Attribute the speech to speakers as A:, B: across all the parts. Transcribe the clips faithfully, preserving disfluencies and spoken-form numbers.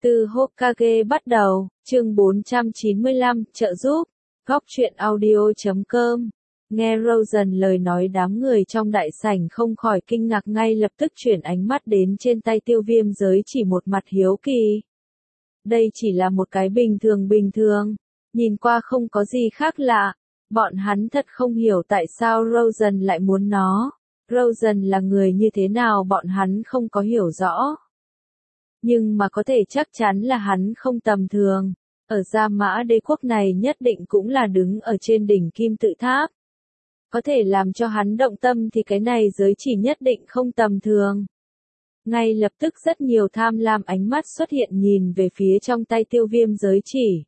A: Từ Hokage bắt đầu, chương bốn trăm chín mươi lăm, trợ giúp, góc truyện audio chấm com. Nghe Rosen lời nói, đám người trong đại sảnh không khỏi kinh ngạc, ngay lập tức chuyển ánh mắt đến trên tay Tiêu Viêm giới chỉ, một mặt hiếu kỳ. Đây chỉ là một cái bình thường bình thường, nhìn qua không có gì khác lạ. Bọn hắn thật không hiểu tại sao Rosen lại muốn nó. Rosen là người như thế nào bọn hắn không có hiểu rõ. Nhưng mà có thể chắc chắn là hắn không tầm thường. Ở Gia Mã đế quốc này nhất định cũng là đứng ở trên đỉnh kim tự tháp. Có thể làm cho hắn động tâm thì cái này giới chỉ nhất định không tầm thường. Ngay lập tức rất nhiều tham lam ánh mắt xuất hiện nhìn về phía trong tay Tiêu Viêm giới chỉ.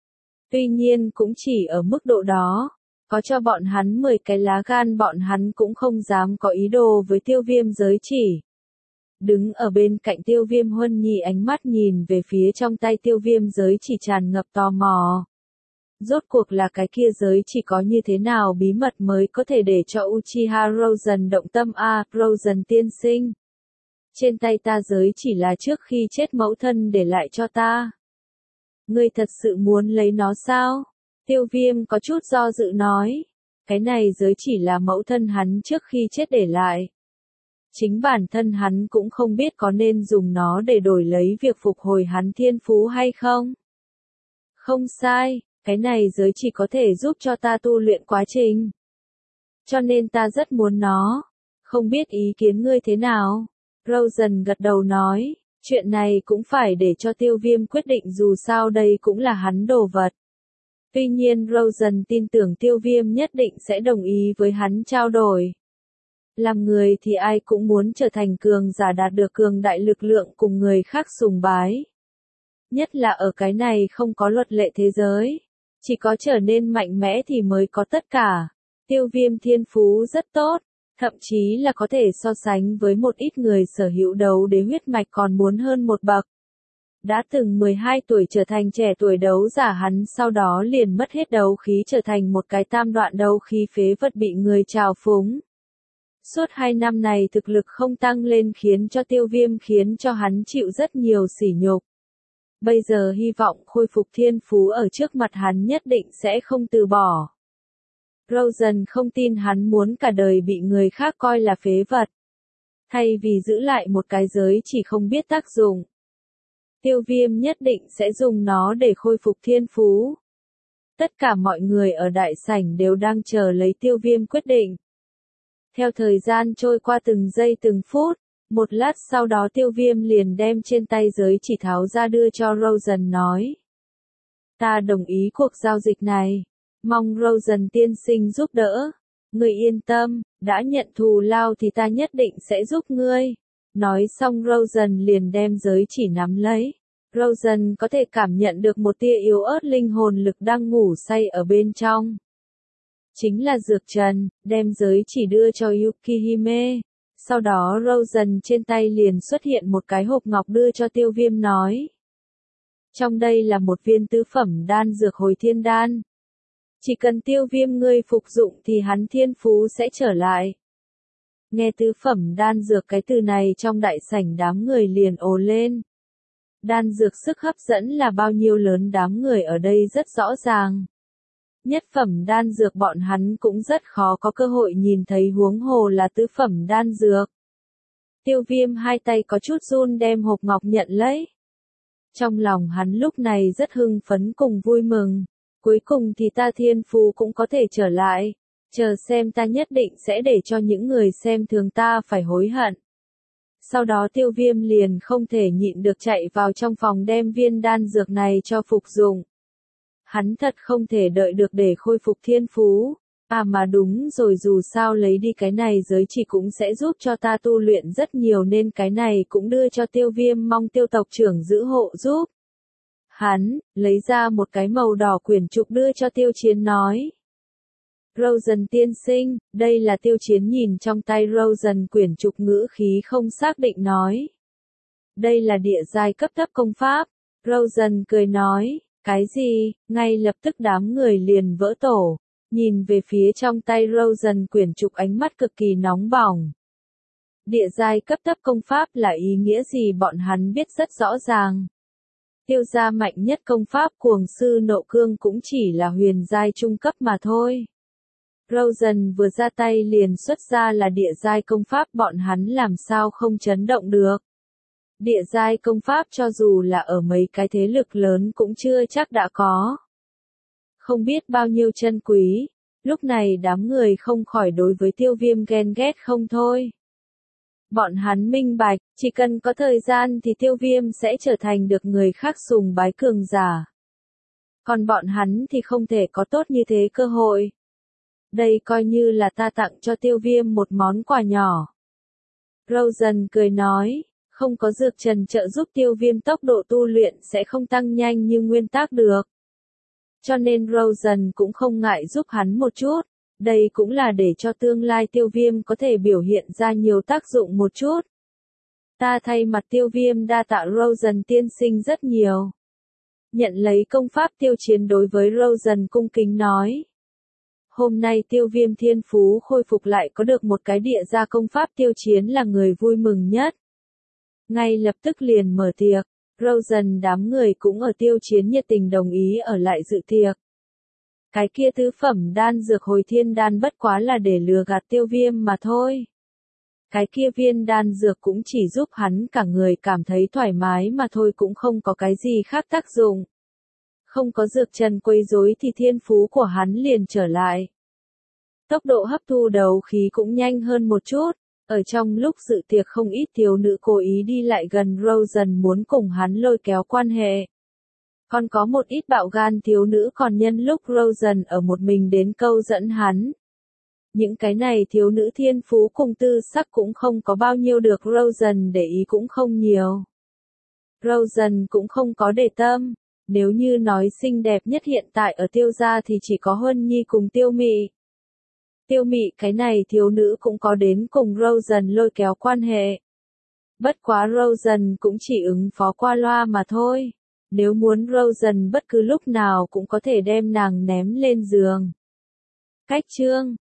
A: Tuy nhiên cũng chỉ ở mức độ đó. Có cho bọn hắn mười cái lá gan bọn hắn cũng không dám có ý đồ với Tiêu Viêm giới chỉ. Đứng ở bên cạnh Tiêu Viêm Huân Nhi ánh mắt nhìn về phía trong tay Tiêu Viêm giới chỉ tràn ngập tò mò. Rốt cuộc là cái kia giới chỉ có như thế nào bí mật mới có thể để cho Uchiha Rosen động tâm a à, Rosen tiên sinh. Trên tay ta giới chỉ là trước khi chết mẫu thân để lại cho ta. Ngươi thật sự muốn lấy nó sao? Tiêu Viêm có chút do dự nói. Cái này giới chỉ là mẫu thân hắn trước khi chết để lại. Chính bản thân hắn cũng không biết có nên dùng nó để đổi lấy việc phục hồi hắn thiên phú hay không. Không sai, cái này giới chỉ có thể giúp cho ta tu luyện quá trình. Cho nên ta rất muốn nó. Không biết ý kiến ngươi thế nào? Rosen gật đầu nói, chuyện này cũng phải để cho Tiêu Viêm quyết định, dù sao đây cũng là hắn đồ vật. Tuy nhiên Rosen tin tưởng Tiêu Viêm nhất định sẽ đồng ý với hắn trao đổi. Làm người thì ai cũng muốn trở thành cường giả, đạt được cường đại lực lượng cùng người khác sùng bái. Nhất là ở cái này không có luật lệ thế giới. Chỉ có trở nên mạnh mẽ thì mới có tất cả. Tiêu Viêm thiên phú rất tốt. Thậm chí là có thể so sánh với một ít người sở hữu đấu đế huyết mạch còn muốn hơn một bậc. Đã từng mười hai tuổi trở thành trẻ tuổi đấu giả, hắn sau đó liền mất hết đấu khí, trở thành một cái tam đoạn đấu khí phế vật bị người trào phúng. Suốt hai năm này thực lực không tăng lên khiến cho Tiêu Viêm khiến cho hắn chịu rất nhiều sỉ nhục. Bây giờ hy vọng khôi phục thiên phú ở trước mặt hắn nhất định sẽ không từ bỏ. Rosen không tin hắn muốn cả đời bị người khác coi là phế vật. Thay vì giữ lại một cái giới chỉ không biết tác dụng. Tiêu Viêm nhất định sẽ dùng nó để khôi phục thiên phú. Tất cả mọi người ở đại sảnh đều đang chờ lấy Tiêu Viêm quyết định. Theo thời gian trôi qua từng giây từng phút, một lát sau đó Tiêu Viêm liền đem trên tay giới chỉ tháo ra đưa cho Rosen nói. Ta đồng ý cuộc giao dịch này. Mong Rosen tiên sinh giúp đỡ. Ngươi yên tâm, đã nhận thù lao thì ta nhất định sẽ giúp ngươi. Nói xong Rosen liền đem giới chỉ nắm lấy. Rosen có thể cảm nhận được một tia yếu ớt linh hồn lực đang ngủ say ở bên trong. Chính là Dược Trần, đem giới chỉ đưa cho Yukihime. Sau đó Rosen trên tay liền xuất hiện một cái hộp ngọc đưa cho Tiêu Viêm nói. Trong đây là một viên tứ phẩm đan dược hồi thiên đan. Chỉ cần Tiêu Viêm ngươi phục dụng thì hắn thiên phú sẽ trở lại. Nghe tứ phẩm đan dược cái từ này trong đại sảnh đám người liền ồ lên. Đan dược sức hấp dẫn là bao nhiêu lớn đám người ở đây rất rõ ràng. Nhất phẩm đan dược bọn hắn cũng rất khó có cơ hội nhìn thấy, huống hồ là tứ phẩm đan dược. Tiêu Viêm hai tay có chút run đem hộp ngọc nhận lấy. Trong lòng hắn lúc này rất hưng phấn cùng vui mừng. Cuối cùng thì ta thiên phú cũng có thể trở lại. Chờ xem, ta nhất định sẽ để cho những người xem thường ta phải hối hận. Sau đó Tiêu Viêm liền không thể nhịn được chạy vào trong phòng đem viên đan dược này cho phục dụng. Hắn thật không thể đợi được để khôi phục thiên phú. À mà đúng rồi, dù sao lấy đi cái này giới chỉ cũng sẽ giúp cho ta tu luyện rất nhiều, nên cái này cũng đưa cho Tiêu Viêm, mong Tiêu tộc trưởng giữ hộ giúp. Hắn, lấy ra một cái màu đỏ quyển trục đưa cho Tiêu Chiến nói. Rosen tiên sinh, đây là Tiêu Chiến nhìn trong tay Rosen quyển trục, ngữ khí không xác định nói. Đây là địa giai cấp thấp công pháp. Rosen cười nói, cái gì? Ngay lập tức đám người liền vỡ tổ, nhìn về phía trong tay Rosen quyển trục ánh mắt cực kỳ nóng bỏng. Địa giai cấp thấp công pháp là ý nghĩa gì bọn hắn biết rất rõ ràng. Tiêu gia mạnh nhất công pháp cuồng sư nộ cương cũng chỉ là huyền giai trung cấp mà thôi. Rosen vừa ra tay liền xuất ra là địa giai công pháp, bọn hắn làm sao không chấn động được. Địa giai công pháp cho dù là ở mấy cái thế lực lớn cũng chưa chắc đã có. Không biết bao nhiêu chân quý, lúc này đám người không khỏi đối với Tiêu Viêm ghen ghét không thôi. Bọn hắn minh bạch, chỉ cần có thời gian thì Tiêu Viêm sẽ trở thành được người khác sùng bái cường giả. Còn bọn hắn thì không thể có tốt như thế cơ hội. Đây coi như là ta tặng cho Tiêu Viêm một món quà nhỏ. Rosen cười nói, không có dược trần trợ giúp Tiêu Viêm tốc độ tu luyện sẽ không tăng nhanh như nguyên tắc được. Cho nên Rosen cũng không ngại giúp hắn một chút. Đây cũng là để cho tương lai Tiêu Viêm có thể biểu hiện ra nhiều tác dụng một chút. Ta thay mặt Tiêu Viêm đa tạ Rosen tiên sinh rất nhiều. Nhận lấy công pháp tiêu chiến đối với Rosen cung kính nói. Hôm nay Tiêu Viêm thiên phú khôi phục lại có được một cái địa gia công pháp tiêu chiến là người vui mừng nhất. Ngay lập tức liền mở tiệc, Rosen đám người cũng ở tiêu chiến nhiệt tình đồng ý ở lại dự tiệc. Cái kia tứ phẩm đan dược hồi thiên đan bất quá là để lừa gạt Tiêu Viêm mà thôi. Cái kia viên đan dược cũng chỉ giúp hắn cả người cảm thấy thoải mái mà thôi, cũng không có cái gì khác tác dụng. Không có dược trần quấy rối thì thiên phú của hắn liền trở lại. Tốc độ hấp thu đấu khí cũng nhanh hơn một chút. Ở trong lúc dự tiệc không ít thiếu nữ cố ý đi lại gần Rosen muốn cùng hắn lôi kéo quan hệ. Còn có một ít bạo gan thiếu nữ còn nhân lúc Rosen ở một mình đến câu dẫn hắn. Những cái này thiếu nữ thiên phú cùng tư sắc cũng không có bao nhiêu được Rosen để ý cũng không nhiều. Rosen cũng không có để tâm, nếu như nói xinh đẹp nhất hiện tại ở Tiêu gia thì chỉ có Huân Nhi cùng Tiêu Mị. Tiêu Mị cái này thiếu nữ cũng có đến cùng Rosen lôi kéo quan hệ. Bất quá Rosen cũng chỉ ứng phó qua loa mà thôi. Nếu muốn Rosen bất cứ lúc nào cũng có thể đem nàng ném lên giường. Cách chương